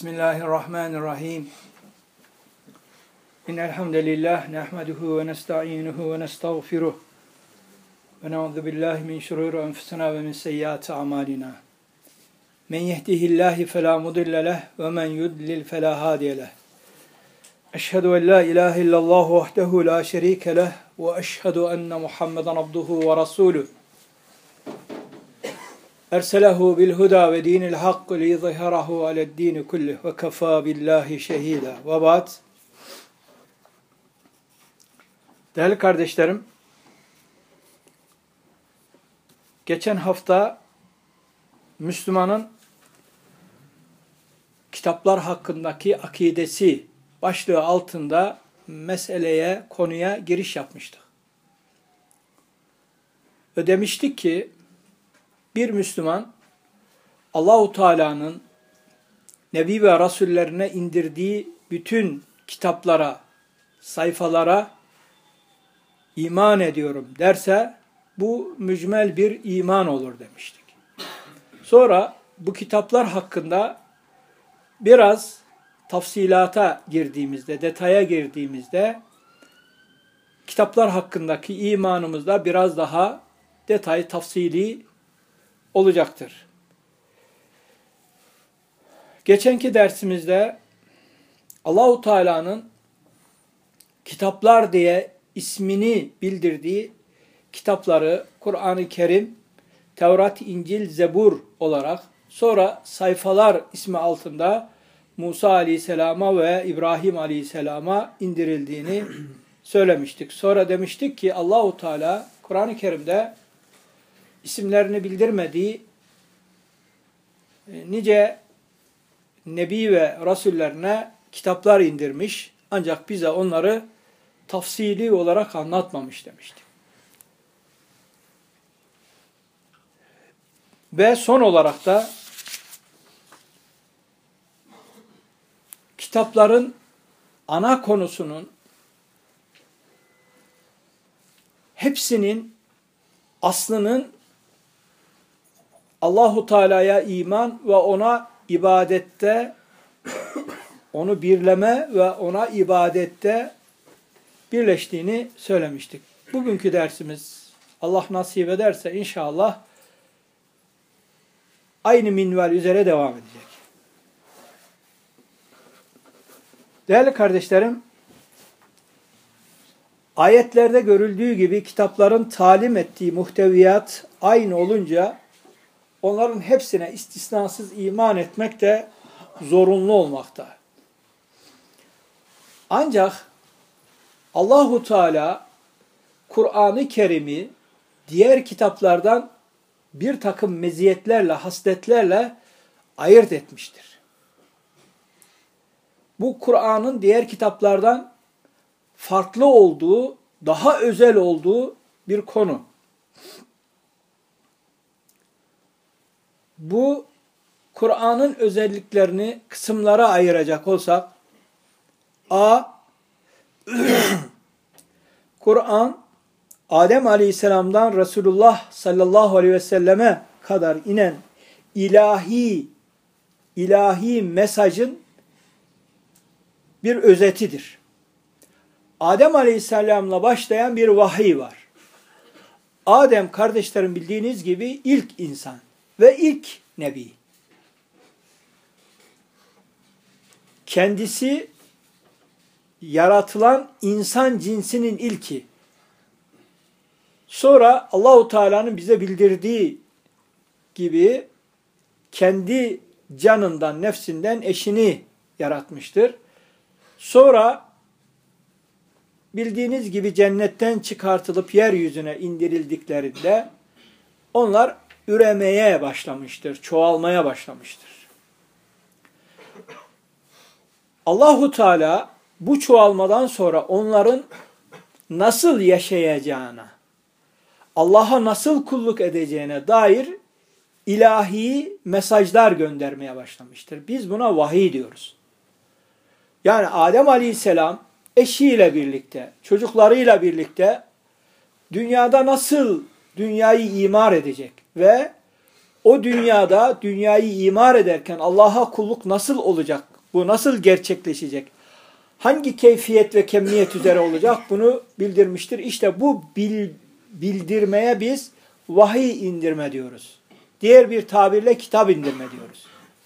Bismillahirrahmanirrahim. İnnelhamdülillah nehmeduhu ve nesta'inuhu ve nestağfiruh. Ve na'udzu billahi min şururi enfusina ve min seyyiati amalina. Men yehdihillahu fela mudille leh ve men yudlil fela hadiye leh. Eşhedü en la ilahe illallah vahdehu la şerike leh ve eşhedü enne Muhammeden abduhu ve resuluh. Erselehu bil huda ve dinil hak li yuzhirahu ale'd-din kullih ve kefa billahi şehida. Ve ba'd. Değerli kardeşlerim, geçen hafta Müslümanın kitaplar hakkındaki akidesi başlığı altında konuya giriş yapmıştık. Ve demiştik ki bir Müslüman Allahu Teala'nın Nebi ve Rasullerine indirdiği bütün kitaplara, sayfalara iman ediyorum derse bu mücmel bir iman olur demiştik. Sonra bu kitaplar hakkında biraz tafsilata girdiğimizde, detaya girdiğimizde kitaplar hakkındaki imanımızda biraz daha detay, tafsili olacaktır. Geçenki dersimizde Allahu Teala'nın kitaplar diye ismini bildirdiği kitapları Kur'an-ı Kerim, Tevrat, İncil, Zebur olarak, sonra sayfalar ismi altında Musa Aleyhisselam'a ve İbrahim Aleyhisselam'a indirildiğini söylemiştik. Sonra demiştik ki Allahu Teala Kur'an-ı Kerim'de isimlerini bildirmediği nice Nebi ve Rasullerine kitaplar indirmiş. Ancak bize onları tafsili olarak anlatmamış demiştik. Ve son olarak da kitapların ana konusunun hepsinin aslının Allahu Teala'ya iman ve ona ibadette, onu birleme ve ona ibadette birleştiğini söylemiştik. Bugünkü dersimiz Allah nasip ederse inşallah aynı minval üzere devam edecek. Değerli kardeşlerim, ayetlerde görüldüğü gibi kitapların talim ettiği muhteviyat aynı olunca onların hepsine istisnasız iman etmek de zorunlu olmakta. Ancak Allahu Teala Kur'an-ı Kerim'i diğer kitaplardan bir takım meziyetlerle, hasletlerle ayırt etmiştir. Bu Kur'an'ın diğer kitaplardan farklı olduğu, daha özel olduğu bir konu. Bu Kur'an'ın özelliklerini kısımlara ayıracak olsak, Kur'an, Adem Aleyhisselam'dan Resulullah sallallahu aleyhi ve selleme kadar inen ilahi mesajın bir özetidir. Adem Aleyhisselam'la başlayan bir vahiy var. Adem kardeşlerim bildiğiniz gibi ilk insan ve ilk nebi. Kendisi yaratılan insan cinsinin ilki. Sonra Allahu Teala'nın bize bildirdiği gibi kendi canından, nefsinden eşini yaratmıştır. Sonra bildiğiniz gibi cennetten çıkartılıp yeryüzüne indirildiklerinde onlar üremeye başlamıştır, çoğalmaya başlamıştır. Allahu Teala bu çoğalmadan sonra onların nasıl yaşayacağına, Allah'a nasıl kulluk edeceğine dair ilahi mesajlar göndermeye başlamıştır. Biz buna vahiy diyoruz. Yani Adem Aleyhisselam eşiyle birlikte, çocuklarıyla birlikte dünyada nasıl dünyayı imar edecek ve o dünyada dünyayı imar ederken Allah'a kulluk nasıl olacak Bu nasıl gerçekleşecek? Hangi keyfiyet ve kemiyet üzere olacak? Bunu bildirmiştir. İşte bu bildirmeye biz vahiy indirme diyoruz. Diğer bir tabirle kitap indirme diyoruz.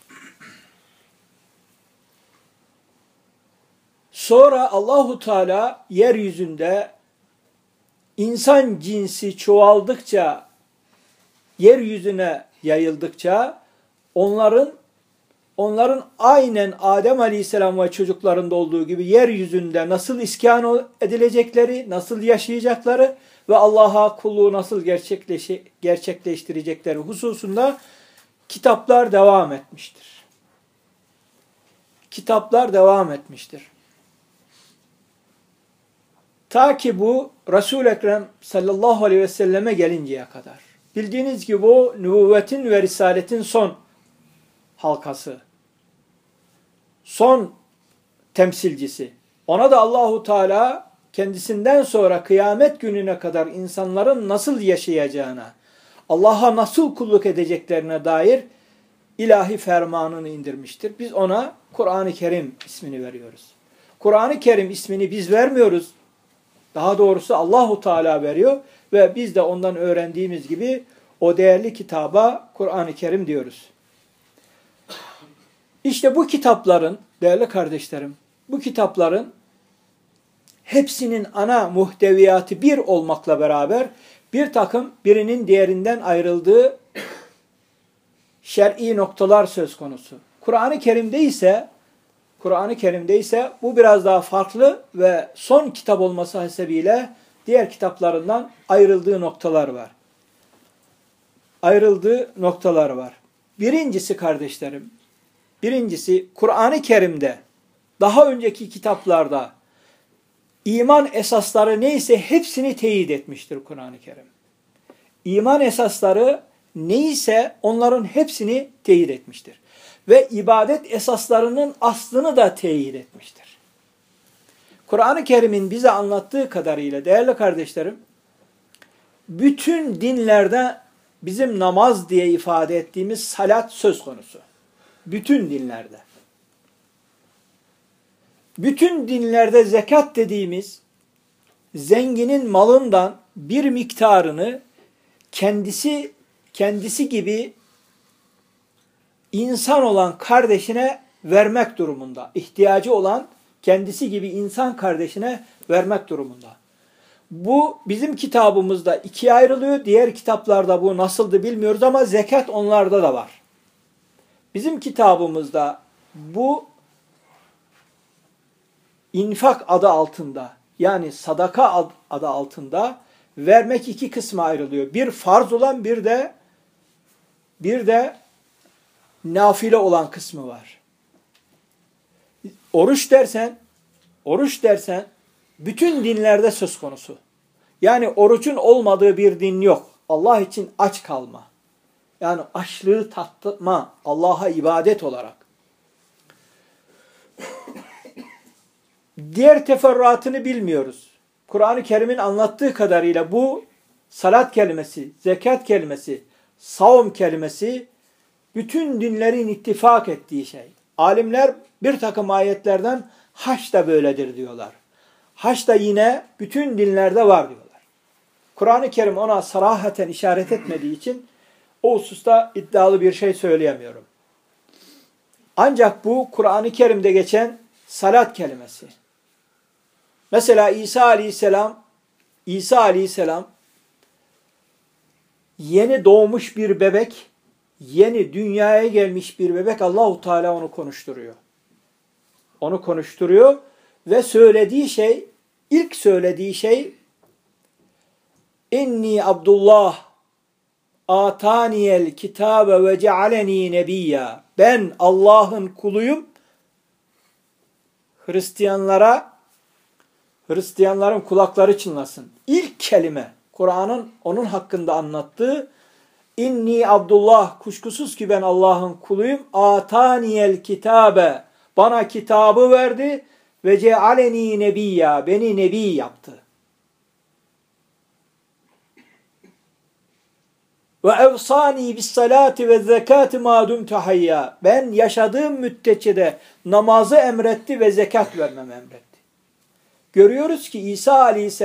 Sonra Allahu Teala yeryüzünde insan cinsi çoğaldıkça, yeryüzüne yayıldıkça onların aynen Adem Aleyhisselam ve çocuklarında olduğu gibi yeryüzünde nasıl iskan edilecekleri, nasıl yaşayacakları ve Allah'a kulluğu nasıl gerçekleştirecekleri hususunda kitaplar devam etmiştir. Kitaplar devam etmiştir. Ta ki bu Resul-i Ekrem sallallahu aleyhi ve selleme gelinceye kadar. Bildiğiniz gibi bu nübüvvetin ve risaletin son halkası. Son temsilcisi. Ona da Allahu Teala kendisinden sonra kıyamet gününe kadar insanların nasıl yaşayacağına, Allah'a nasıl kulluk edeceklerine dair ilahi fermanını indirmiştir. Biz ona Kur'an-ı Kerim ismini veriyoruz. Kur'an-ı Kerim ismini biz vermiyoruz. Daha doğrusu Allahu Teala veriyor ve biz de ondan öğrendiğimiz gibi o değerli kitaba Kur'an-ı Kerim diyoruz. İşte bu kitapların, değerli kardeşlerim, bu kitapların hepsinin ana muhteviyatı bir olmakla beraber bir takım birinin diğerinden ayrıldığı şer'i noktalar söz konusu. Kur'an-ı Kerim'de ise bu biraz daha farklı ve son kitap olması hasebiyle diğer kitaplarından ayrıldığı noktalar var. Birincisi kardeşlerim, Kur'an-ı Kerim'de daha önceki kitaplarda iman esasları neyse hepsini teyit etmiştir Kur'an-ı Kerim. İman esasları neyse onların hepsini teyit etmiştir. Ve ibadet esaslarının aslını da teyit etmiştir. Kur'an-ı Kerim'in bize anlattığı kadarıyla değerli kardeşlerim, bütün dinlerde bizim namaz diye ifade ettiğimiz salat söz konusu. Bütün dinlerde. Bütün dinlerde zekat dediğimiz zenginin malından bir miktarını kendisi gibi insan olan kardeşine vermek durumunda. İhtiyacı olan kendisi gibi insan kardeşine vermek durumunda. Bu bizim kitabımızda ikiye ayrılıyor. Diğer kitaplarda bu nasıldı bilmiyoruz ama zekat onlarda da var. Bizim kitabımızda bu infak adı altında, yani sadaka adı altında vermek iki kısma ayrılıyor. Bir farz olan, bir de nafile olan kısmı var. Oruç dersen bütün dinlerde söz konusu. Yani orucun olmadığı bir din yok. Allah için aç kalma. Yani açlığı tatma Allah'a ibadet olarak. Diğer teferruatını bilmiyoruz. Kur'an-ı Kerim'in anlattığı kadarıyla bu salat kelimesi, zekat kelimesi, savm kelimesi bütün dinlerin ittifak ettiği şey. Alimler bir takım ayetlerden hac da böyledir diyorlar. Hac da yine bütün dinlerde var diyorlar. Kur'an-ı Kerim ona sarahaten işaret etmediği için o hususta iddialı bir şey söyleyemiyorum. Ancak bu Kur'an-ı Kerim'de geçen salat kelimesi. Mesela İsa Aleyhisselam yeni doğmuş bir bebek, yeni dünyaya gelmiş bir bebek, Allahu Teala onu konuşturuyor. Onu konuşturuyor ve ilk söylediği şey İnni Abdullah ataniyel kitabe ve cealeni nebiyya. Ben Allah'ın kuluyum. Hristiyanların kulakları çınlasın. İlk kelime Kur'an'ın onun hakkında anlattığı İnni Abdullah, kuşkusuz ki ben Allah'ın kuluyum. Ataniyel kitabe, bana kitabı verdi ve cealeni nebiyya, beni nebi yaptı. Ve evsani bis salati ve zekati ma dumtu hayya. Ben yaşadığım müddetçe de namazı emretti ve zekat vermemi emretti. Görüyoruz ki İsa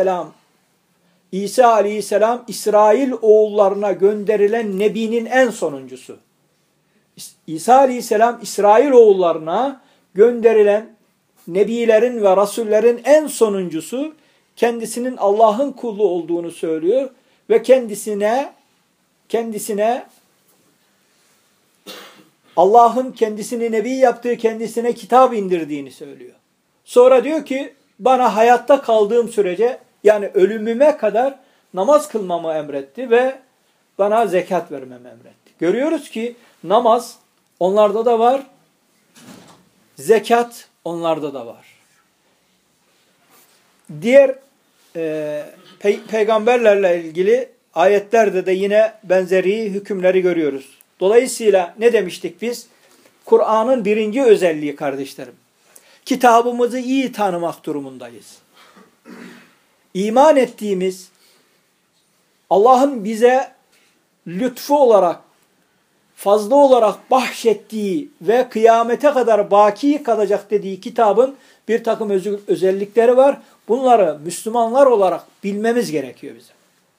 Aleyhisselam İsrail oğullarına gönderilen nebinin en sonuncusu. İsa Aleyhisselam İsrail oğullarına gönderilen nebilerin ve rasullerin en sonuncusu, kendisinin Allah'ın kulu olduğunu söylüyor ve kendisine Allah'ın kendisini nebi yaptığı, kendisine kitap indirdiğini söylüyor. Sonra diyor ki bana hayatta kaldığım sürece, yani ölümüme kadar namaz kılmamı emretti ve bana zekat vermemi emretti. Görüyoruz ki namaz onlarda da var, zekat onlarda da var. Diğer peygamberlerle ilgili ayetlerde de yine benzeri hükümleri görüyoruz. Dolayısıyla ne demiştik biz? Kur'an'ın birinci özelliği kardeşlerim, kitabımızı iyi tanımak durumundayız. İman ettiğimiz, Allah'ın bize lütfu olarak, fazla olarak bahşettiği ve kıyamete kadar baki kalacak dediği kitabın bir takım özellikleri var. Bunları Müslümanlar olarak bilmemiz gerekiyor bize.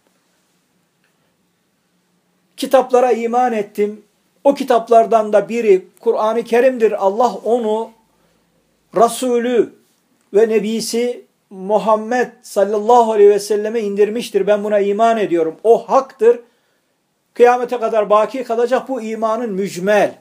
Kitaplara iman ettim. O kitaplardan da biri Kur'an-ı Kerim'dir. Allah onu Resulü ve Nebisi Muhammed sallallahu aleyhi ve selleme indirmiştir. Ben buna iman ediyorum. O haktır. Kıyamete kadar baki kalacak, bu imanın mücmel.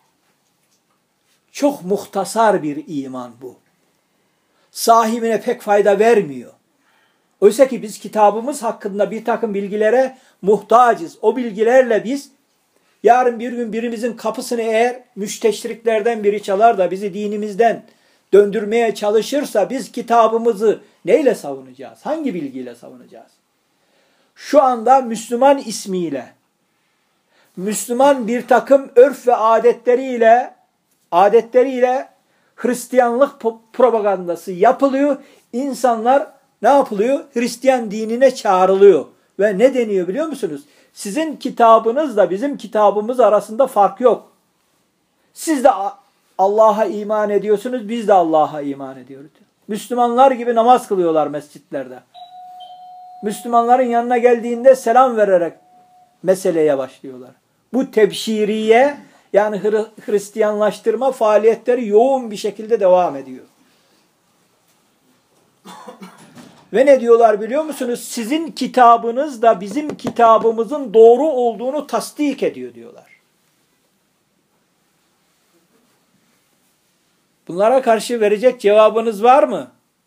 Çok muhtasar bir iman bu. Sahibine pek fayda vermiyor. Oysa ki biz kitabımız hakkında bir takım bilgilere muhtacız. O bilgilerle biz yarın bir gün birimizin kapısını eğer müsteşriklerden biri çalar da bizi dinimizden döndürmeye çalışırsa biz kitabımızı neyle savunacağız? Hangi bilgiyle savunacağız? Şu anda Müslüman ismiyle, Müslüman bir takım örf ve adetleriyle Hristiyanlık propagandası yapılıyor. İnsanlar ne yapılıyor? Hristiyan dinine çağrılıyor. Ve ne deniyor biliyor musunuz? Sizin kitabınızla bizim kitabımız arasında fark yok. Siz de Allah'a iman ediyorsunuz, biz de Allah'a iman ediyoruz. Müslümanlar gibi namaz kılıyorlar mescitlerde. Müslümanların yanına geldiğinde selam vererek meseleye başlıyorlar. Bu tebşiriye, yani Hristiyanlaştırma faaliyetleri yoğun bir şekilde devam ediyor. Ve ne diyorlar biliyor musunuz? Sizin kitabınız da bizim kitabımızın doğru olduğunu tasdik ediyor diyorlar. Bunlara karşı verecek cevabınız var mı?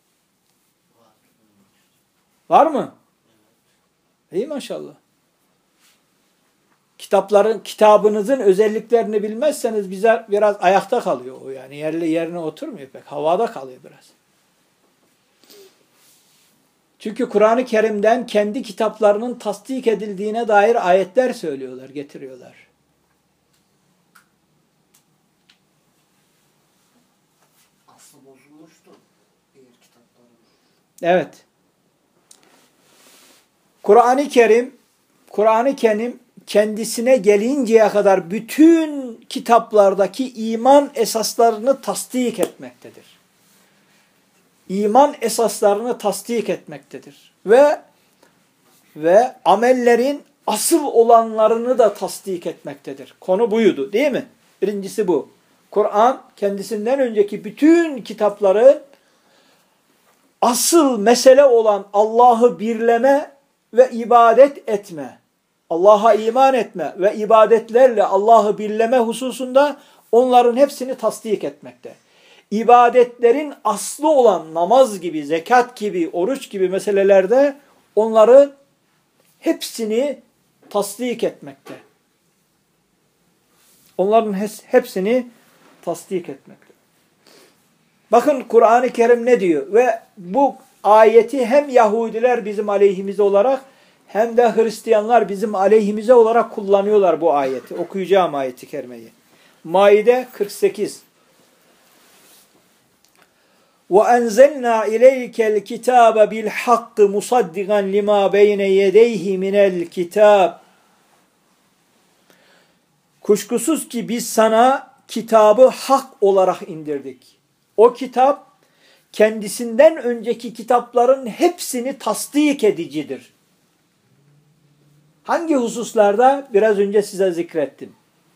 Var mı? İyi maşallah. Kitabınızın özelliklerini bilmezseniz bize biraz ayakta kalıyor o, yani yerine oturmuyor pek. Havada kalıyor biraz. Çünkü Kur'an-ı Kerim'den kendi kitaplarının tasdik edildiğine dair ayetler söylüyorlar, getiriyorlar. Aslı bozulmuştu diğer kitapların. Evet. Kur'an-ı Kerim kendisine gelinceye kadar bütün kitaplardaki iman esaslarını tasdik etmektedir. İman esaslarını tasdik etmektedir. Ve amellerin asıl olanlarını da tasdik etmektedir. Konu buydu, değil mi? Birincisi bu. Kur'an kendisinden önceki bütün kitapların asıl mesele olan Allah'ı birleme ve ibadet etme, Allah'a iman etme ve ibadetlerle Allah'ı birleme hususunda onların hepsini tasdik etmekte. İbadetlerin aslı olan namaz gibi, zekat gibi, oruç gibi meselelerde onların hepsini tasdik etmekte. Onların hepsini tasdik etmekte. Bakın Kur'an-ı Kerim ne diyor? Ve bu ayeti hem Yahudiler bizim aleyhimize olarak hem de Hristiyanlar bizim aleyhimize olarak kullanıyorlar bu ayeti. Okuyacağım ayeti kerimeyi. Maide 48. وَاَنْزَلْنَا اِلَيْكَ الْكِتَابَ بِالْحَقِّ مُصَدِّقًا لِمَا بَيْنَ يَدَيْهِ مِنَ الْكِتَابِ Kuşkusuz ki biz sana kitabı hak olarak indirdik. O kitap kendisinden önceki kitapların hepsini tasdik edicidir. Hangi hususlarda? Biraz önce size zikrettim.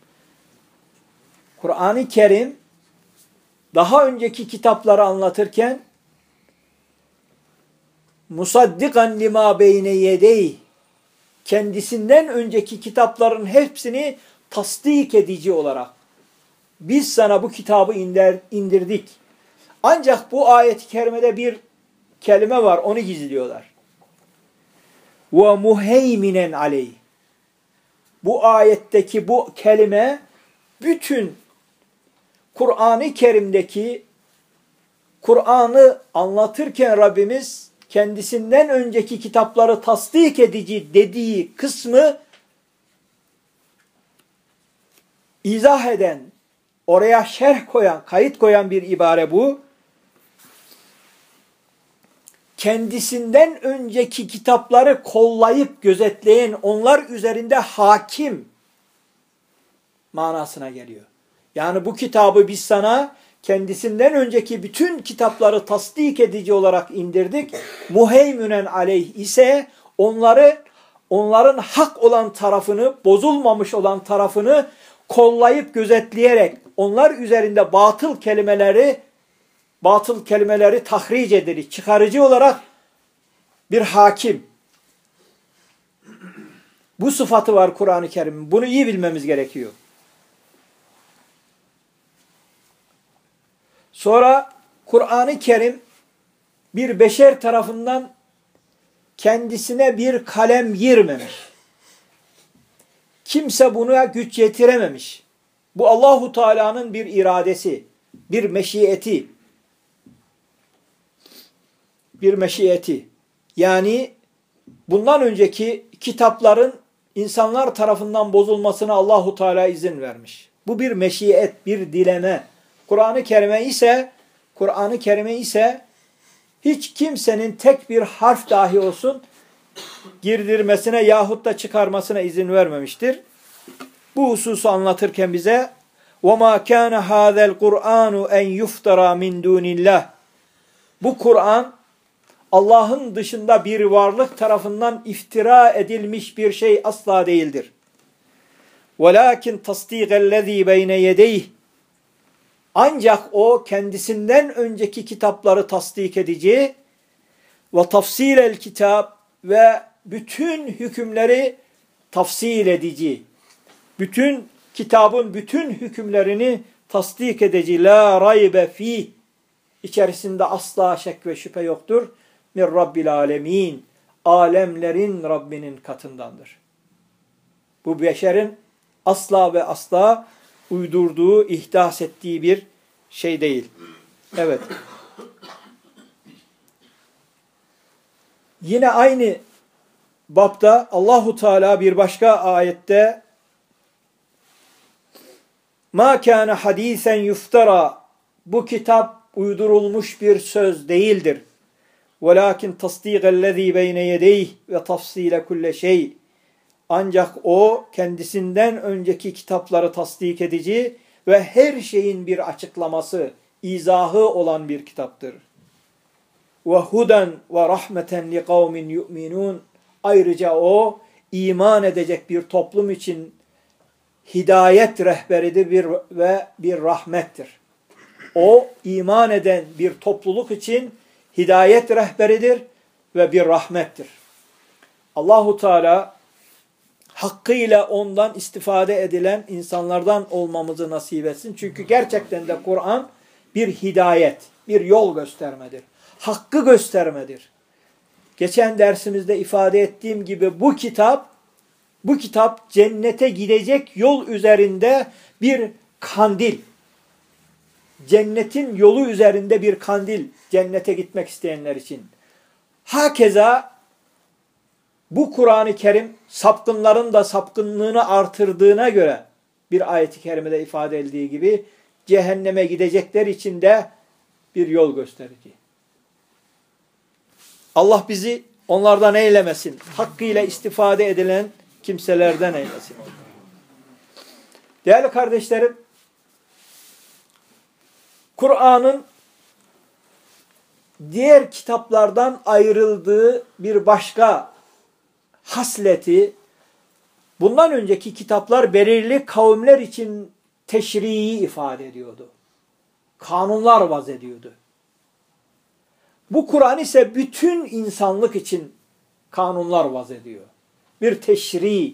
Kur'an-ı Kerim daha önceki kitapları anlatırken musaddikan lima beyne yedeyh, kendisinden önceki kitapların hepsini tasdik edici olarak biz sana bu kitabı indirdik. Ancak bu ayet-i kerimede bir kelime var, onu gizliyorlar. Ve muheyminen aleyh. Bu ayetteki bu kelime bütün Kur'an-ı Kerim'deki Kur'an'ı anlatırken Rabbimiz kendisinden önceki kitapları tasdik edici dediği kısmı izah eden, oraya şerh koyan, kayıt koyan bir ibare bu. Kendisinden önceki kitapları kollayıp gözetleyen, onlar üzerinde hakim manasına geliyor. Yani bu kitabı biz sana kendisinden önceki bütün kitapları tasdik edici olarak indirdik. Muheymünen aleyh ise onların hak olan tarafını, bozulmamış olan tarafını kollayıp gözetleyerek onlar üzerinde batıl kelimeleri tahric edici, çıkarıcı olarak bir hakim. Bu sıfatı var Kur'an-ı Kerim'in. Bunu iyi bilmemiz gerekiyor. Sonra Kur'an-ı Kerim bir beşer tarafından kendisine bir kalem girmemiş. Kimse buna güç yetirememiş. Bu Allahu Teala'nın bir iradesi, bir meşiyeti. Bir meşiyeti. Yani bundan önceki kitapların insanlar tarafından bozulmasına Allahu Teala izin vermiş. Bu bir meşiyet, bir dileme. Kur'an-ı Kerim'e ise hiç kimsenin tek bir harf dahi olsun girdirmesine yahut da çıkarmasına izin vermemiştir. Bu hususu anlatırken bize وَمَا كَانَ هَذَا الْقُرْآنُ اَنْ يُفْتَرَى مِنْ دُونِ اللّٰهِ. Bu Kur'an Allah'ın dışında bir varlık tarafından iftira edilmiş bir şey asla değildir. وَلَاكِنْ تَصْدِيقَ الَّذ۪ي بَيْنَ يَدَيْهِ. Ancak o kendisinden önceki kitapları tasdik edici ve tafsilel kitap ve bütün hükümleri tafsil edici. Bütün kitabın bütün hükümlerini tasdik edici. La raybe fih. İçerisinde asla şek ve şüphe yoktur. Min Rabbil alemin. Alemlerin Rabbinin katındandır. Bu beşerin asla ve asla uydurduğu, ihdas ettiği bir şey değil. Evet. Yine aynı bapta Allahu Teala bir başka ayette "Ma kana hadisen yuftara." Bu kitap uydurulmuş bir söz değildir. "Velakin tasdîgellezî beyne yedeyh ve tafsîle kulle şey." Ancak o kendisinden önceki kitapları tasdik edici ve her şeyin bir açıklaması, izahı olan bir kitaptır. Ve huden ve rahmeten li kavmin yu'minun. Ayrıca o iman edecek bir toplum için hidayet rehberidir ve bir rahmettir. O iman eden bir topluluk için hidayet rehberidir ve bir rahmettir. Allahu Teala hakkıyla ondan istifade edilen insanlardan olmamızı nasip etsin. Çünkü gerçekten de Kur'an bir hidayet, bir yol göstermedir. Hakkı göstermedir. Geçen dersimizde ifade ettiğim gibi bu kitap cennete gidecek yol üzerinde bir kandil. Cennetin yolu üzerinde bir kandil cennete gitmek isteyenler için. Hakeza bu Kur'an-ı Kerim sapkınların da sapkınlığını artırdığına göre bir ayet-i kerimede ifade edildiği gibi cehenneme gidecekler için de bir yol gösterici. Allah bizi onlardan eylemesin. Hakkıyla istifade edilen kimselerden eylesin. Değerli kardeşlerim, Kur'an'ın diğer kitaplardan ayrıldığı bir başka hasleti, bundan önceki kitaplar belirli kavimler için teşriği ifade ediyordu. Kanunlar vaz ediyordu. Bu Kur'an ise bütün insanlık için kanunlar vaz ediyor. Bir teşri.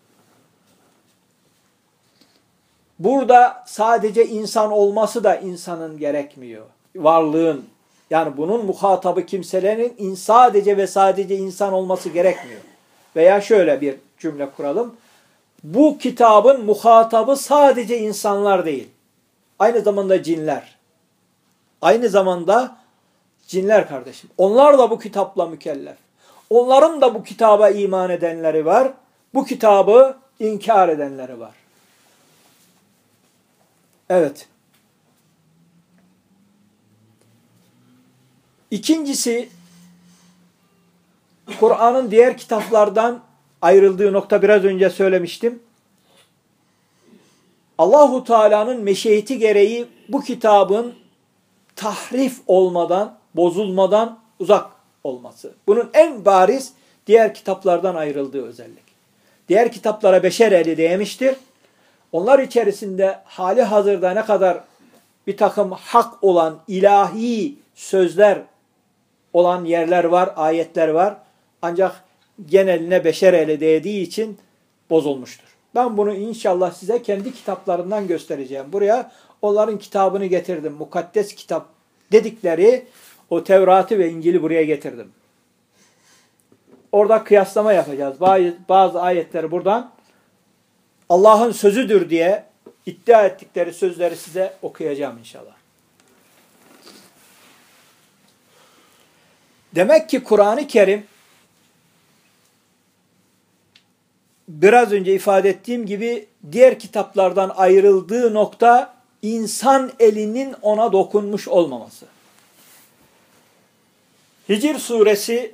Burada sadece insan olması da insanın gerekmiyor. Varlığın, yani bunun muhatabı kimselerin sadece ve sadece insan olması gerekmiyor. Veya şöyle bir cümle kuralım. Bu kitabın muhatabı sadece insanlar değil. Aynı zamanda cinler. Aynı zamanda cinler kardeşim. Onlar da bu kitapla mükellef. Onların da bu kitaba iman edenleri var. Bu kitabı inkar edenleri var. Evet. İkincisi, Kur'an'ın diğer kitaplardan ayrıldığı nokta biraz önce söylemiştim. Allahu Teala'nın meşiyeti gereği bu kitabın tahrif olmadan, bozulmadan uzak olması. Bunun en bariz diğer kitaplardan ayrıldığı özellik. Diğer kitaplara beşer eli değmiştir. Onlar içerisinde hali hazırda ne kadar bir takım hak olan ilahi sözler olan yerler var, ayetler var. Ancak geneline beşer eli değdiği için bozulmuştur. Ben bunu inşallah size kendi kitaplarından göstereceğim. Buraya onların kitabını getirdim. Mukaddes kitap dedikleri o Tevrat'ı ve İncil'i buraya getirdim. Orada kıyaslama yapacağız. Bazı ayetleri buradan Allah'ın sözüdür diye iddia ettikleri sözleri size okuyacağım inşallah. Demek ki Kur'an-ı Kerim biraz önce ifade ettiğim gibi diğer kitaplardan ayrıldığı nokta insan elinin ona dokunmuş olmaması. Hicr suresi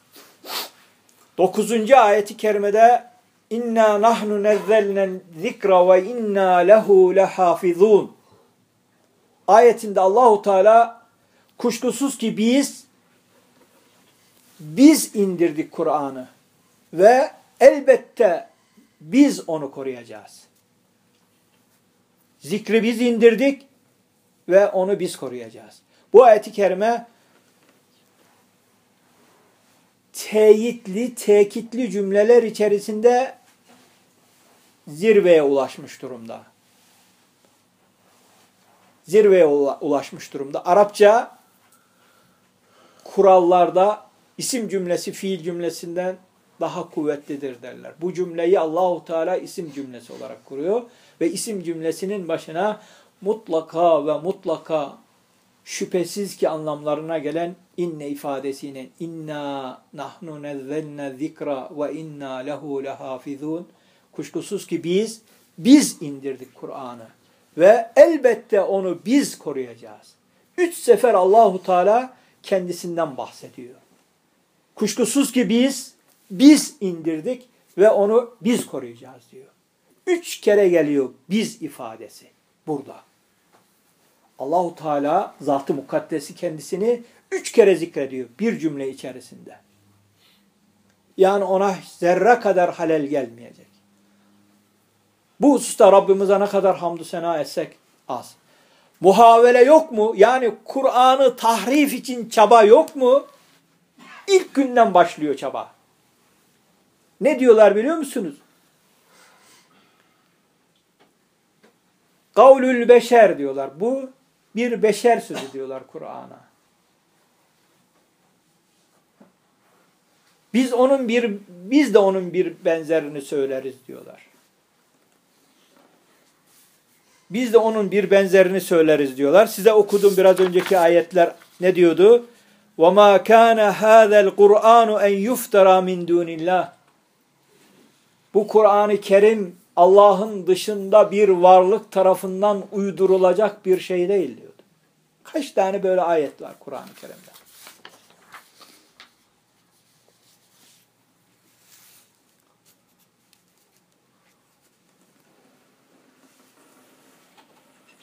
9. ayeti kerimede İnna nahnu nezzelne zikra ve inna lehu lehafizun ayetinde Allahu Teala kuşkusuz ki biz indirdik Kur'an'ı ve elbette biz onu koruyacağız. Zikri biz indirdik ve onu biz koruyacağız. Bu ayet-i kerime tekitli cümleler içerisinde zirveye ulaşmış durumda. Zirveye ulaşmış durumda. Arapça kurallarda isim cümlesi fiil cümlesinden daha kuvvetlidir derler. Bu cümleyi Allahu Teala isim cümlesi olarak kuruyor ve isim cümlesinin başına mutlaka şüphesiz ki anlamlarına gelen inne ifadesiyle inna nahnu nezzelne zikra ve inna lehu lehafizun kuşkusuz ki biz indirdik Kur'an'ı ve elbette onu biz koruyacağız. 3 sefer Allahu Teala kendisinden bahsediyor. Kuşkusuz ki biz indirdik ve onu biz koruyacağız diyor. 3 kere geliyor biz ifadesi burada. Allahu Teala Zat-ı Mukaddesi kendisini 3 kere zikrediyor bir cümle içerisinde. Yani ona zerre kadar halel gelmeyecek. Bu hususta Rabbimize ne kadar hamdü sena etsek az. Muhavele yok mu? Yani Kur'an'ı tahrif için çaba yok mu? İlk günden başlıyor çaba. Ne diyorlar biliyor musunuz? Kavlül beşer diyorlar. Bu bir beşer sözü diyorlar Kur'an'a. Biz de onun bir benzerini söyleriz diyorlar. Biz de onun bir benzerini söyleriz diyorlar. Size okudum biraz önceki ayetler ne diyordu? وَمَا كَانَ هَذَا الْقُرْآنُ اَنْ يُفْتَرَى مِنْ دُونِ اللّٰهِ Bu Kur'an-ı Kerim Allah'ın dışında bir varlık tarafından uydurulacak bir şey değil diyordu. Kaç tane böyle ayet var Kur'an-ı Kerim'de?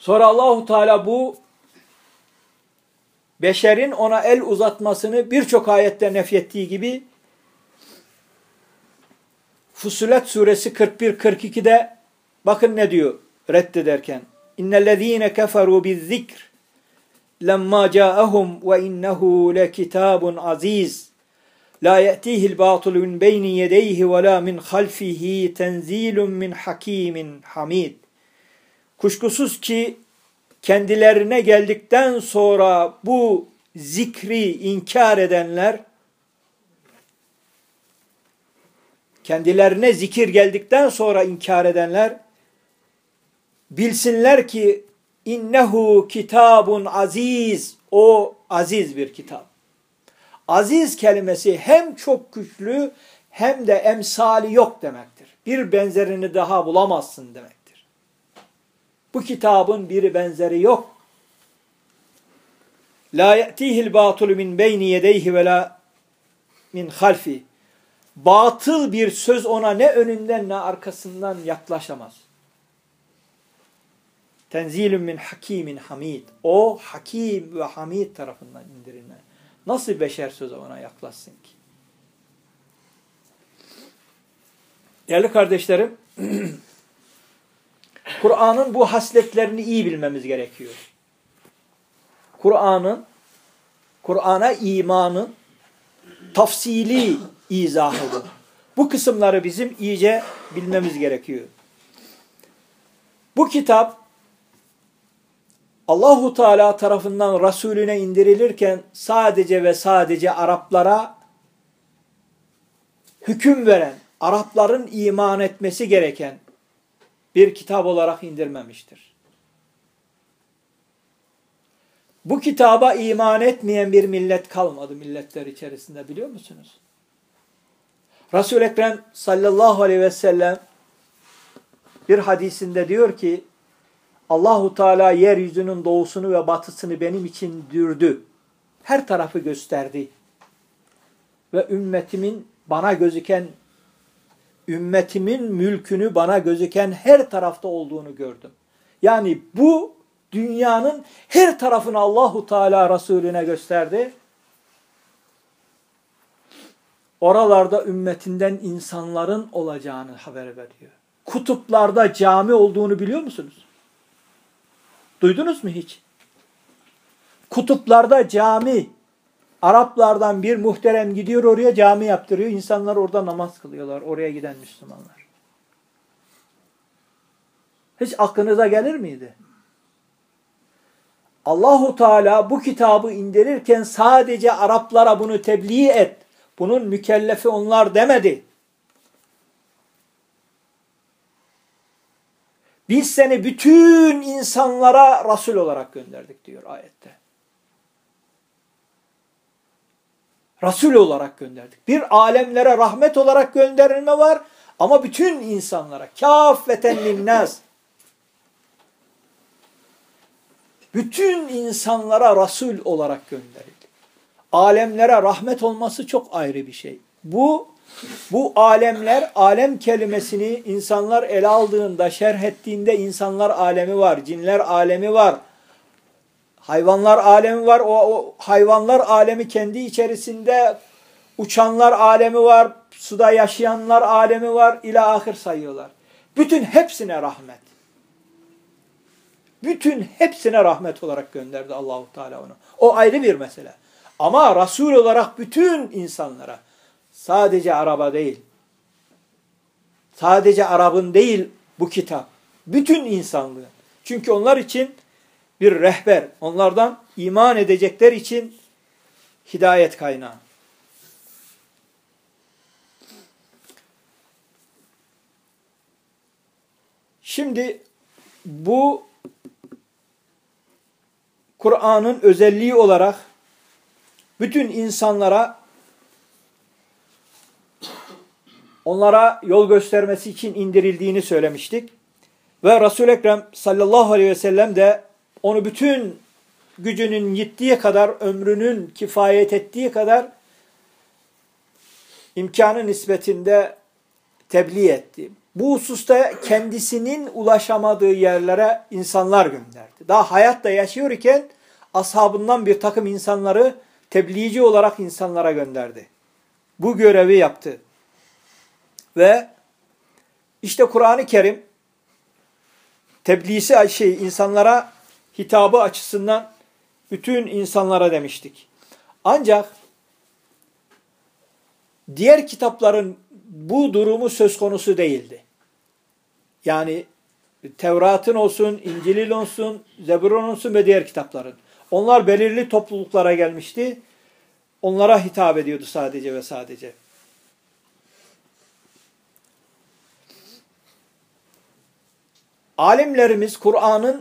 Sonra Allahu Teala bu beşerin ona el uzatmasını birçok ayette nefyettiği gibi Fussilet suresi 41-42'de bakın ne diyor reddederken. İnnellezîne keferû bizzikr lemma câehum ve innehu lekitabun aziz la ye'tihil bâtilu min beyni yedeyhi ve la min halfihi tenzilun min hakimin hamid. Kuşkusuz ki kendilerine geldikten sonra bu zikri inkar edenler, kendilerine zikir geldikten sonra inkar edenler, bilsinler ki innehu kitabun aziz, o aziz bir kitap. Aziz kelimesi hem çok güçlü hem de emsali yok demektir. Bir benzerini daha bulamazsın demektir. Bu kitabın bir benzeri yok. La ye'tihil bâtilu min beyni yedeyhi ve la min halfi. Batıl bir söz ona ne önünden ne arkasından yaklaşamaz. Tenzilun min hakimin hamid. O hakim ve hamid tarafından indirilme. Nasıl beşer sözü ona yaklaşsın ki? Değerli kardeşlerim, Kur'an'ın bu hasletlerini iyi bilmemiz gerekiyor. Kur'an'a imanın tafsili izahı bu. Bu kısımları bizim iyice bilmemiz gerekiyor. Bu kitap Allahu Teala tarafından Resulüne indirilirken sadece ve sadece Araplara hüküm veren, Arapların iman etmesi gereken bir kitap olarak indirmemiştir. Bu kitaba iman etmeyen bir millet kalmadı milletler içerisinde, biliyor musunuz? Resul-i Ekrem sallallahu aleyhi ve sellem bir hadisinde diyor ki, Allahu Teala yeryüzünün doğusunu ve batısını benim için dürdü. Her tarafı gösterdi. Ve ümmetimin mülkünü bana gözüken her tarafta olduğunu gördüm. Yani bu dünyanın her tarafını Allahu Teala Resulüne gösterdi. Oralarda ümmetinden insanların olacağını haber veriyor. Kutuplarda cami olduğunu biliyor musunuz? Duydunuz mu hiç? Kutuplarda cami. Araplardan bir muhterem gidiyor oraya, cami yaptırıyor. İnsanlar orada namaz kılıyorlar. Oraya giden Müslümanlar. Hiç aklınıza gelir miydi? Allahu Teala bu kitabı indirirken sadece Araplara bunu tebliğ et. Bunun mükellefi onlar demedi. Biz seni bütün insanlara Resul olarak gönderdik diyor ayette. Resul olarak gönderdik. Bir alemlere rahmet olarak gönderilme var ama bütün insanlara kâffeten linnâs. Bütün insanlara Resul olarak gönderildi. Alemlere rahmet olması çok ayrı bir şey. Bu alemler, alem kelimesini insanlar ele aldığında, şerh ettiğinde insanlar alemi var, cinler alemi var, hayvanlar alemi var. O hayvanlar alemi kendi içerisinde uçanlar alemi var, suda yaşayanlar alemi var, ila ahir sayıyorlar. Bütün hepsine rahmet. Bütün hepsine rahmet olarak gönderdi Allahu Teala onu. O ayrı bir mesele. Ama Resul olarak bütün insanlara, sadece Arap'a değil, sadece Arap'ın değil bu kitap, bütün insanlığın. Çünkü onlar için bir rehber, onlardan iman edecekler için hidayet kaynağı. Şimdi bu Kur'an'ın özelliği olarak bütün insanlara, onlara yol göstermesi için indirildiğini söylemiştik. Ve Resul-i Ekrem sallallahu aleyhi ve sellem de onu bütün gücünün yettiği kadar, ömrünün kifayet ettiği kadar imkanı nispetinde tebliğ etti. bu hususta kendisinin ulaşamadığı yerlere insanlar gönderdi. Daha hayatta yaşıyor iken ashabından bir takım insanları tebliğci olarak insanlara gönderdi. Bu görevi yaptı. Ve işte Kur'an-ı Kerim tebliğsi insanlara hitabı açısından bütün insanlara demiştik. Ancak diğer kitapların bu durumu söz konusu değildi. Yani Tevrat'ın olsun, İncil'in olsun, Zebur'un olsun ve diğer kitapların. Onlar belirli topluluklara gelmişti. Onlara hitap ediyordu sadece ve sadece. Alimlerimiz Kur'an'ın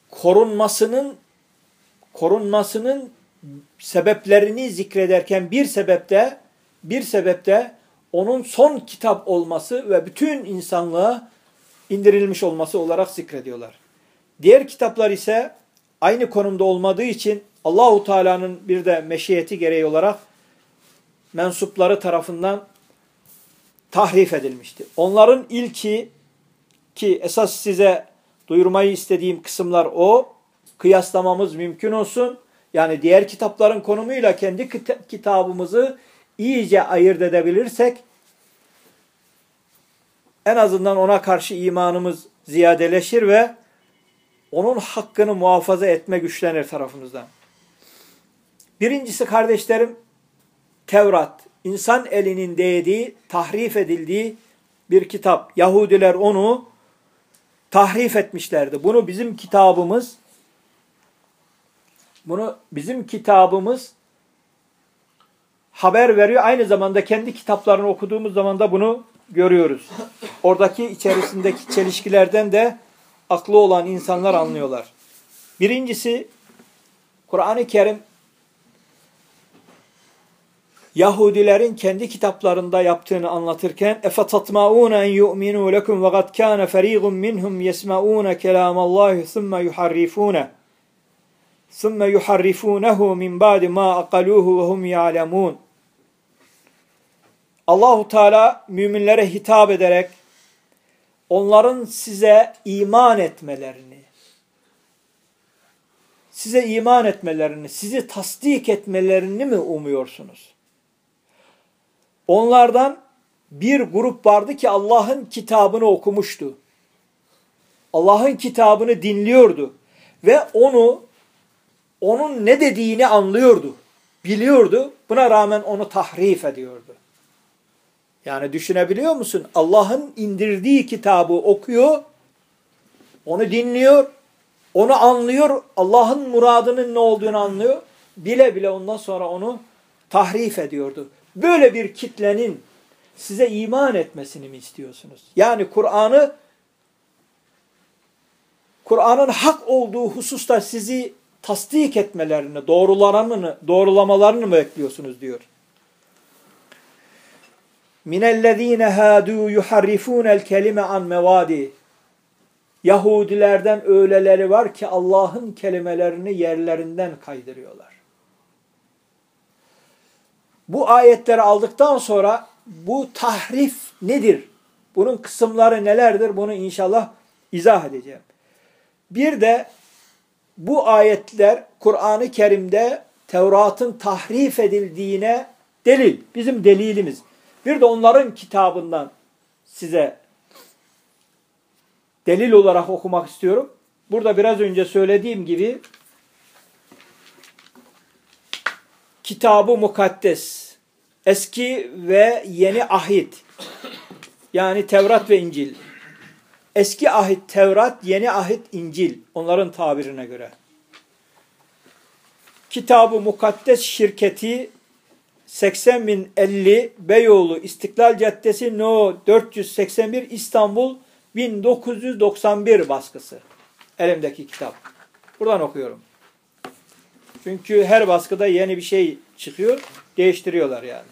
korunmasının sebeplerini zikrederken bir sebepte onun son kitap olması ve bütün insanlığa indirilmiş olması olarak zikrediyorlar. Diğer kitaplar ise aynı konumda olmadığı için Allahu Teala'nın bir de meşiyeti gereği olarak mensupları tarafından tahrif edilmişti. Onların ilki ki esas size duyurmayı istediğim kısımlar o, kıyaslamamız mümkün olsun. Yani diğer kitapların konumuyla kendi kitabımızı iyice ayırt edebilirsek en azından ona karşı imanımız ziyadeleşir ve onun hakkını muhafaza etme güçlenir tarafımızdan. Birincisi kardeşlerim, Tevrat, insan elinin değdiği, tahrif edildiği bir kitap. Yahudiler onu tahrif etmişlerdi. Bunu bizim kitabımız haber veriyor. Aynı zamanda kendi kitaplarını okuduğumuz zaman da bunu görüyoruz. Oradaki içerisindeki çelişkilerden de aklı olan insanlar anlıyorlar. Birincisi, Kur'an-ı Kerim Yahudilerin kendi kitaplarında yaptığını anlatırken اَفَتَطْمَعُونَ اَنْ يُؤْمِنُوا لَكُمْ وَقَدْ كَانَ فَر۪يغٌ مِّنْهُمْ يَسْمَعُونَ كَلَامَ اللّٰهِ ثُمَّ يُحَرِّفُونَهُ مِنْ بَعْدِ مَا أَقَلُوهُ وَهُمْ يَعْلَمُونَ. Allahu Teala müminlere hitap ederek onların size iman etmelerini, sizi tasdik etmelerini mi umuyorsunuz? Onlardan bir grup vardı ki Allah'ın kitabını okumuştu. Allah'ın kitabını dinliyordu ve onun ne dediğini anlıyordu, biliyordu. Buna rağmen onu tahrif ediyordu. Yani düşünebiliyor musun? Allah'ın indirdiği kitabı okuyor, onu dinliyor, onu anlıyor, Allah'ın muradının ne olduğunu anlıyor. Bile bile ondan sonra onu tahrif ediyordu. Böyle bir kitlenin size iman etmesini mi istiyorsunuz? Yani Kur'an'ın hak olduğu hususta sizi tasdik etmelerini, doğrulamalarını mı bekliyorsunuz diyor. Minellezîne hâdû yuharrifûnel kelime an mevâdî. Yahudilerden öyleleri var ki Allah'ın kelimelerini yerlerinden kaydırıyorlar. Bu ayetleri aldıktan sonra bu tahrif nedir? Bunun kısımları nelerdir? Bunu inşallah izah edeceğim. Bir de bu ayetler Kur'an-ı Kerim'de Tevrat'ın tahrif edildiğine delil. Bizim delilimiz. Bir de onların kitabından size delil olarak okumak istiyorum. Burada biraz önce söylediğim gibi Kitab-ı Mukaddes, eski ve yeni ahit, yani Tevrat ve İncil. Eski ahit Tevrat, yeni ahit İncil, onların tabirine göre. Kitab-ı Mukaddes şirketi 80.050 Beyoğlu İstiklal Caddesi No 481 İstanbul 1991 baskısı. Elimdeki kitap. Buradan okuyorum. Çünkü her baskıda yeni bir şey çıkıyor. Değiştiriyorlar yani.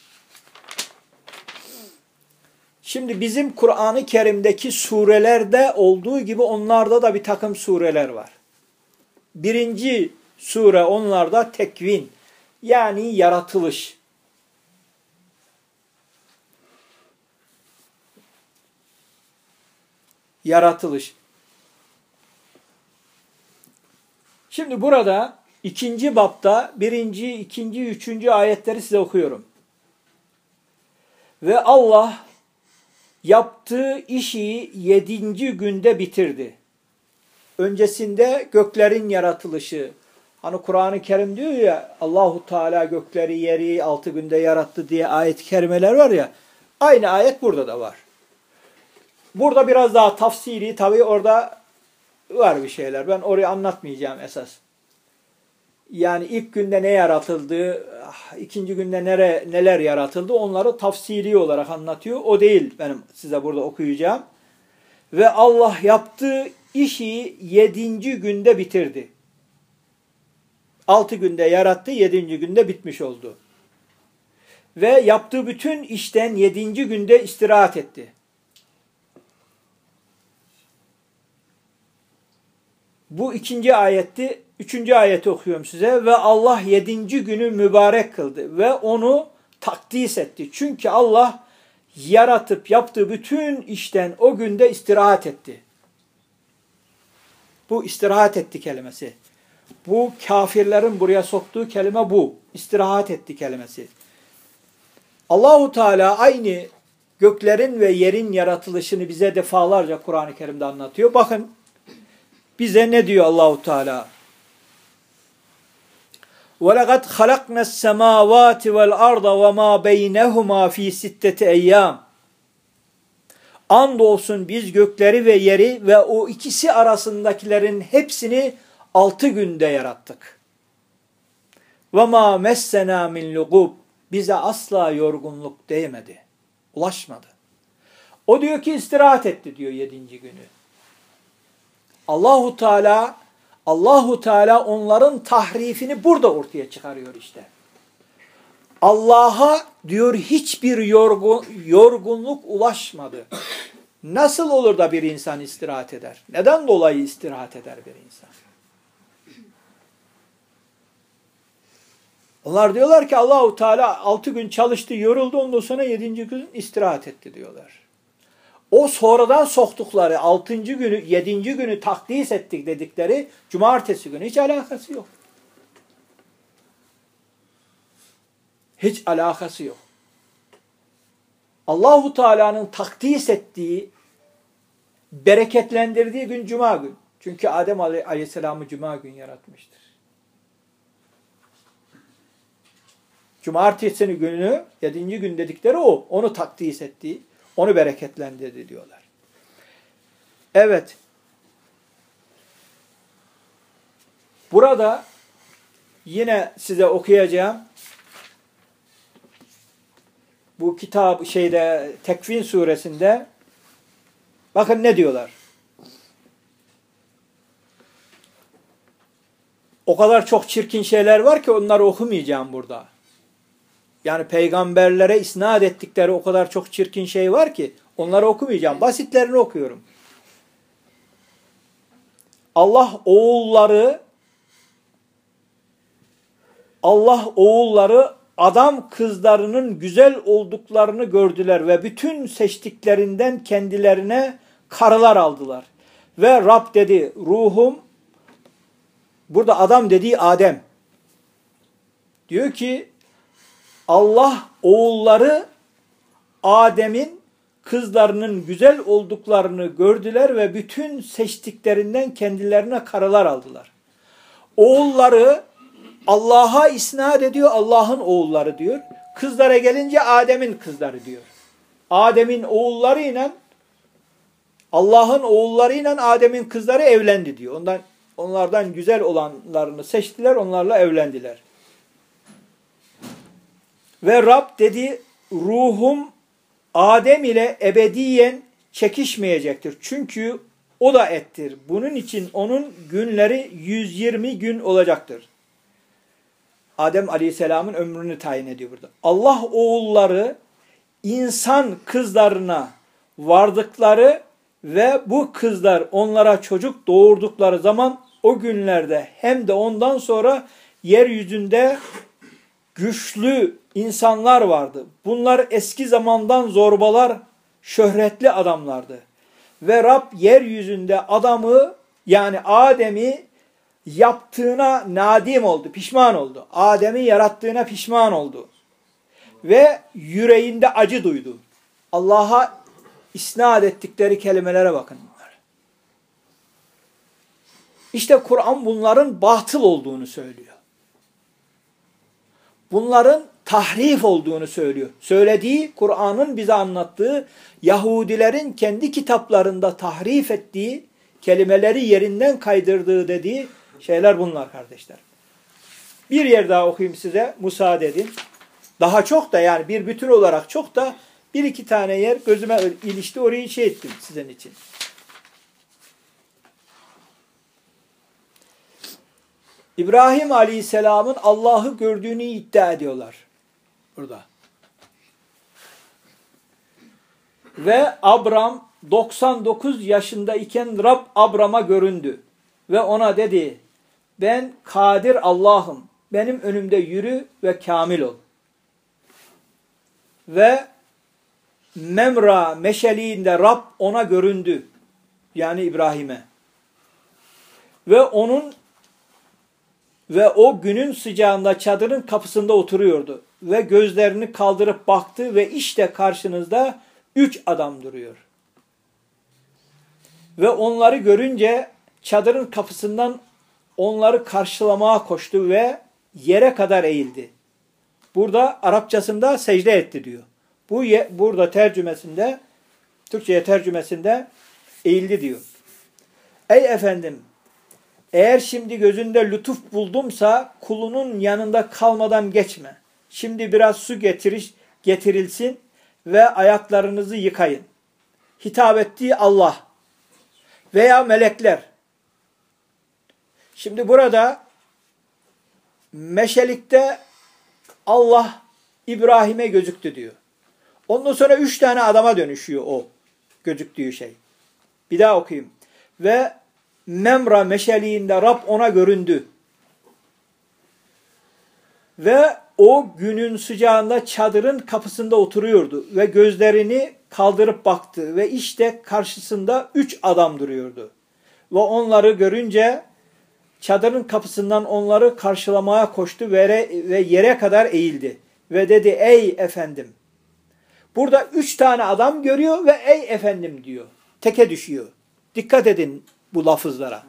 Şimdi bizim Kur'an-ı Kerim'deki surelerde olduğu gibi onlarda da bir takım sureler var. Birinci sure onlarda tekvin. Yani yaratılış. yaratılış. Şimdi burada 2. bapta 1., 2., 3. ayetleri size okuyorum. Ve Allah yaptığı işi 7. günde bitirdi. Öncesinde göklerin yaratılışı. Hani Kur'an-ı Kerim diyor ya, Allahu Teala gökleri yeri 6 günde yarattı diye ayet-i kerimeler var ya. Aynı ayet burada da var. Burada biraz daha tafsili, tabii orada var bir şeyler. Ben orayı anlatmayacağım esas. Yani ilk günde ne yaratıldı, ikinci günde neler yaratıldı, onları tafsili olarak anlatıyor. O değil benim size burada okuyacağım. Ve Allah yaptığı işi 7. günde bitirdi. 6 günde yarattı, 7. günde bitmiş oldu. Ve yaptığı bütün işten 7. günde istirahat etti. Bu 2. ayetti. 3. ayeti okuyorum size. Ve Allah 7. günü mübarek kıldı ve onu takdis etti. Çünkü Allah yaratıp yaptığı bütün işten o günde istirahat etti. Bu istirahat etti kelimesi. Bu kafirlerin buraya soktuğu kelime bu. İstirahat etti kelimesi. Allahu Teala aynı göklerin ve yerin yaratılışını bize defalarca Kur'an-ı Kerim'de anlatıyor. Bakın bize ne diyor Allahu Teala? وَلَقَدْ خَلَقْنَا السَّمَاوَاتِ وَالْأَرْضَ وَمَا بَيْنَهُمَا ف۪ي سِتَّةِ اَيَّامٍ Andolsun biz gökleri ve yeri ve o ikisi arasındakilerin hepsini 6 günde yarattık. وَمَا مَسَّنَا مِنْ لُغُوبٍ Bize asla yorgunluk değmedi, ulaşmadı. O diyor ki istirahat etti diyor 7. günü. Allahu Teala onların tahrifini burada ortaya çıkarıyor işte. Allah'a diyor hiçbir yorgunluk ulaşmadı. Nasıl olur da bir insan istirahat eder? Neden dolayı istirahat eder bir insan? Onlar diyorlar ki Allahu Teala 6 gün çalıştı, yoruldu, ondan sonra 7. gün istirahat etti diyorlar. O sonradan soktukları 6. günü, 7. günü takdis ettik dedikleri cumartesi günü hiç alakası yok. Hiç alakası yok. Allahu Teala'nın takdis ettiği, bereketlendirdiği gün cuma gün. Çünkü Adem Aleyhisselam'ı cuma gün yaratmıştır. Cumartesi günü, 7. gün dedikleri o. Onu takdis ettiği, onu bereketlendirdi diyorlar. Evet. Burada yine size okuyacağım. Bu kitap Tekvin suresinde bakın ne diyorlar. O kadar çok çirkin şeyler var ki onları okumayacağım burada. Yani peygamberlere isnat ettikleri o kadar çok çirkin şey var ki onları okumayacağım. Basitlerini okuyorum. Allah oğulları adam kızlarının güzel olduklarını gördüler ve bütün seçtiklerinden kendilerine karılar aldılar. Ve Rab dedi, ruhum, burada adam dediği Adem. Diyor ki Allah oğulları Adem'in kızlarının güzel olduklarını gördüler ve bütün seçtiklerinden kendilerine karılar aldılar. Oğulları Allah'a isnat ediyor, Allah'ın oğulları diyor. Kızlara gelince Adem'in kızları diyor. Adem'in oğullarıyla Allah'ın oğullarıyla Adem'in kızları evlendi diyor. Onlardan güzel olanlarını seçtiler, onlarla evlendiler. Ve Rab dedi, ruhum Adem ile ebediyen çekişmeyecektir. Çünkü o da ettir. Bunun için onun günleri 120 gün olacaktır. Adem Aleyhisselam'ın ömrünü tayin ediyor burada. Allah oğulları insan kızlarına vardıkları ve bu kızlar onlara çocuk doğurdukları zaman o günlerde hem de ondan sonra yeryüzünde güçlü insanlar vardı. Bunlar eski zamandan zorbalar, şöhretli adamlardı. Ve Rab yeryüzünde adamı yani Adem'i yaptığına nadim oldu, pişman oldu. Adem'i yarattığına pişman oldu. Ve yüreğinde acı duydu. Allah'a isnat ettikleri kelimelere bakın. İşte Kur'an bunların batıl olduğunu söylüyor. Bunların tahrif olduğunu söylüyor. Söylediği, Kur'an'ın bize anlattığı, Yahudilerin kendi kitaplarında tahrif ettiği, kelimeleri yerinden kaydırdığı dediği şeyler bunlar kardeşler. Bir yer daha okuyayım size, müsaade edin. Daha çok da yani bir bütün olarak çok da bir iki tane yer gözüme ilişti, orayı şey ettim sizin için. İbrahim Aleyhisselam'ın Allah'ı gördüğünü iddia ediyorlar burada. Ve Abram 99 yaşındayken Rab Abram'a göründü. Ve ona dedi, ben kadir Allah'ım, benim önümde yürü ve kamil ol. Ve Memra meşeliğinde Rab ona göründü. Yani İbrahim'e. Ve o günün sıcağında çadırın kapısında oturuyordu. Ve gözlerini kaldırıp baktı ve işte karşınızda 3 adam duruyor. Ve onları görünce çadırın kapısından onları karşılamaya koştu ve yere kadar eğildi. Burada Arapçasında secde etti diyor. Burada tercümesinde, Türkçe'ye tercümesinde eğildi diyor. Ey efendim, eğer şimdi gözünde lütuf buldumsa kulunun yanında kalmadan geçme. Şimdi biraz su getirilsin ve ayaklarınızı yıkayın. Hitap ettiği Allah veya melekler. Şimdi burada meşelikte Allah İbrahim'e gözüktü diyor. Ondan sonra 3 tane adama dönüşüyor o gözüktüğü şey. Bir daha okuyayım. Ve Memra meşeliğinde Rab ona göründü. Ve o günün sıcağında çadırın kapısında oturuyordu. Ve gözlerini kaldırıp baktı. Ve işte karşısında 3 adam duruyordu. Ve onları görünce çadırın kapısından onları karşılamaya koştu ve yere kadar eğildi. Ve dedi, ey efendim. Burada 3 tane adam görüyor ve ey efendim diyor. Teke düşüyor. Dikkat edin bu lafızlara.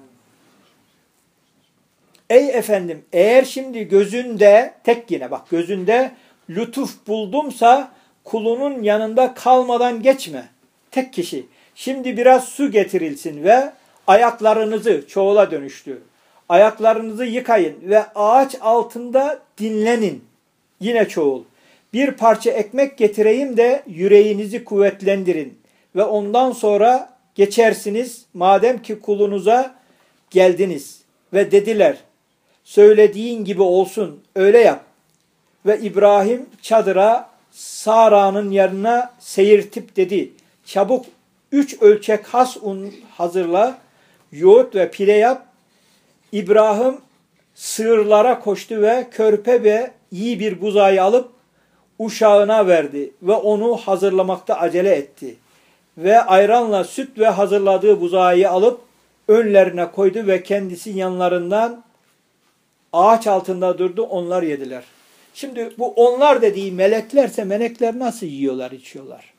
Ey efendim, eğer şimdi gözünde, tek yine bak gözünde lütuf buldumsa kulunun yanında kalmadan geçme. Tek kişi. Şimdi biraz su getirilsin ve ayaklarınızı, çoğula dönüştü. Ayaklarınızı yıkayın ve ağaç altında dinlenin. Yine çoğul. Bir parça ekmek getireyim de yüreğinizi kuvvetlendirin. Ve ondan sonra geçersiniz madem ki kulunuza geldiniz. Ve dediler, söylediğin gibi olsun, öyle yap. Ve İbrahim çadıra Sara'nın yanına seyirtip dedi, çabuk 3 ölçek has un hazırla, yoğurt ve pide yap. İbrahim sığırlara koştu ve körpe ve iyi bir buzağı alıp uşağına verdi ve onu hazırlamakta acele etti. Ve ayranla süt ve hazırladığı buzağı alıp önlerine koydu ve kendisi yanlarından ağaç altında durdu, onlar yediler. Şimdi bu onlar dediği meleklerse melekler nasıl yiyorlar, içiyorlar?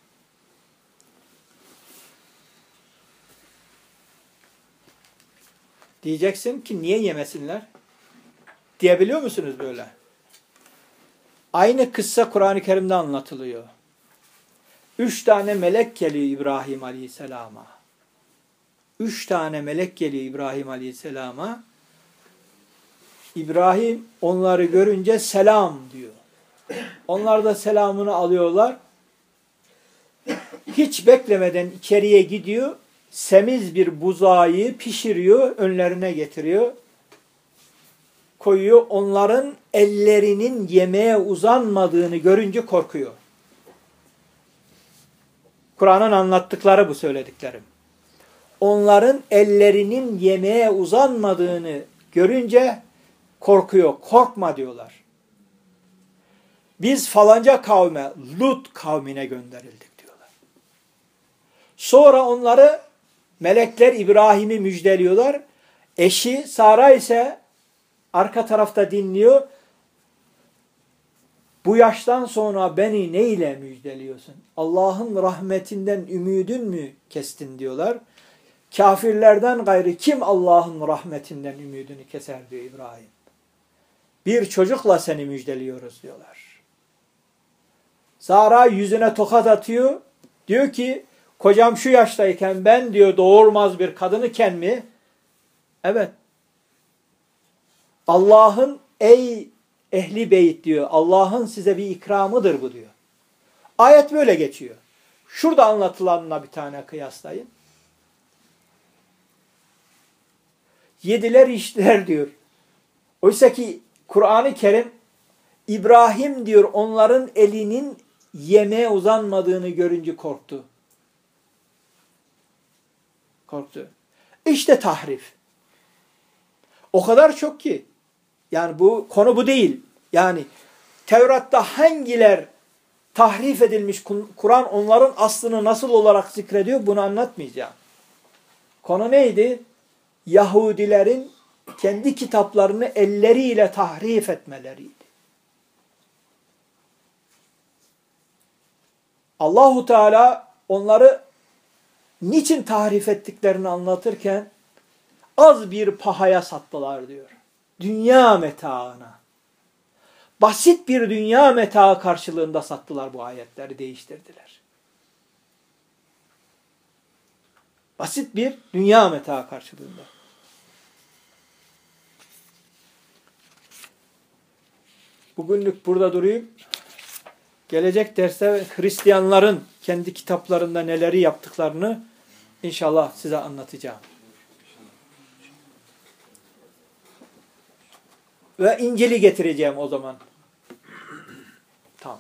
Diyeceksin ki niye yemesinler? Diyebiliyor musunuz böyle? Aynı kıssa Kur'an-ı Kerim'de anlatılıyor. 3 tane melek geliyor İbrahim Aleyhisselam'a. 3 tane melek geliyor İbrahim Aleyhisselam'a. İbrahim onları görünce selam diyor. Onlar da selamını alıyorlar. Hiç beklemeden içeriye gidiyor. Semiz bir buzağı pişiriyor, önlerine getiriyor. Koyuyor. Onların ellerinin yemeğe uzanmadığını görünce korkuyor. Kur'an'ın anlattıkları bu söylediklerim. Onların ellerinin yemeğe uzanmadığını görünce korkuyor. Korkma diyorlar. Biz falanca kavme, Lut kavmine gönderildik diyorlar. Sonra onları melekler İbrahim'i müjdeliyorlar. Eşi Sara ise arka tarafta dinliyor. Bu yaştan sonra beni ne ile müjdeliyorsun? Allah'ın rahmetinden ümidin mü kestin diyorlar. Kafirlerden gayrı kim Allah'ın rahmetinden ümidini keser diyor İbrahim. Bir çocukla seni müjdeliyoruz diyorlar. Sara yüzüne tokat atıyor. Diyor ki kocam şu yaştayken ben diyor doğurmaz bir kadın iken mi? Evet. Allah'ın ey ehli beyt diyor. Allah'ın size bir ikramıdır bu diyor. Ayet böyle geçiyor. Şurada anlatılanla bir tane kıyaslayın. Yediler içtiler diyor. Oysa ki Kur'an-ı Kerim İbrahim diyor onların elinin yemeğe uzanmadığını görünce korktu. Korktu. İşte tahrif. O kadar çok ki. Yani bu konu bu değil. Yani Tevrat'ta hangiler tahrif edilmiş, Kur'an onların aslını nasıl olarak zikrediyor bunu anlatmayacağım. Konu neydi? Yahudilerin kendi kitaplarını elleriyle tahrif etmeleriydi. Allahu Teala onları niçin tahrif ettiklerini anlatırken az bir pahaya sattılar diyor. Dünya metaına. Basit bir dünya metaı karşılığında sattılar bu ayetleri, değiştirdiler. Basit bir dünya metaı karşılığında. Bugünlük burada durayım. Gelecek derste Hristiyanların kendi kitaplarında neleri yaptıklarını inşallah size anlatacağım. Ve İncil'i getireceğim o zaman. Tamam.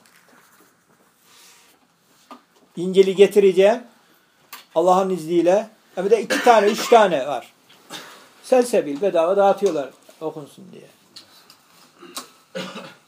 İncil'i getireceğim. Allah'ın izniyle. Bir de 2 tane, 3 tane var. Selsebil bedava dağıtıyorlar okunsun diye.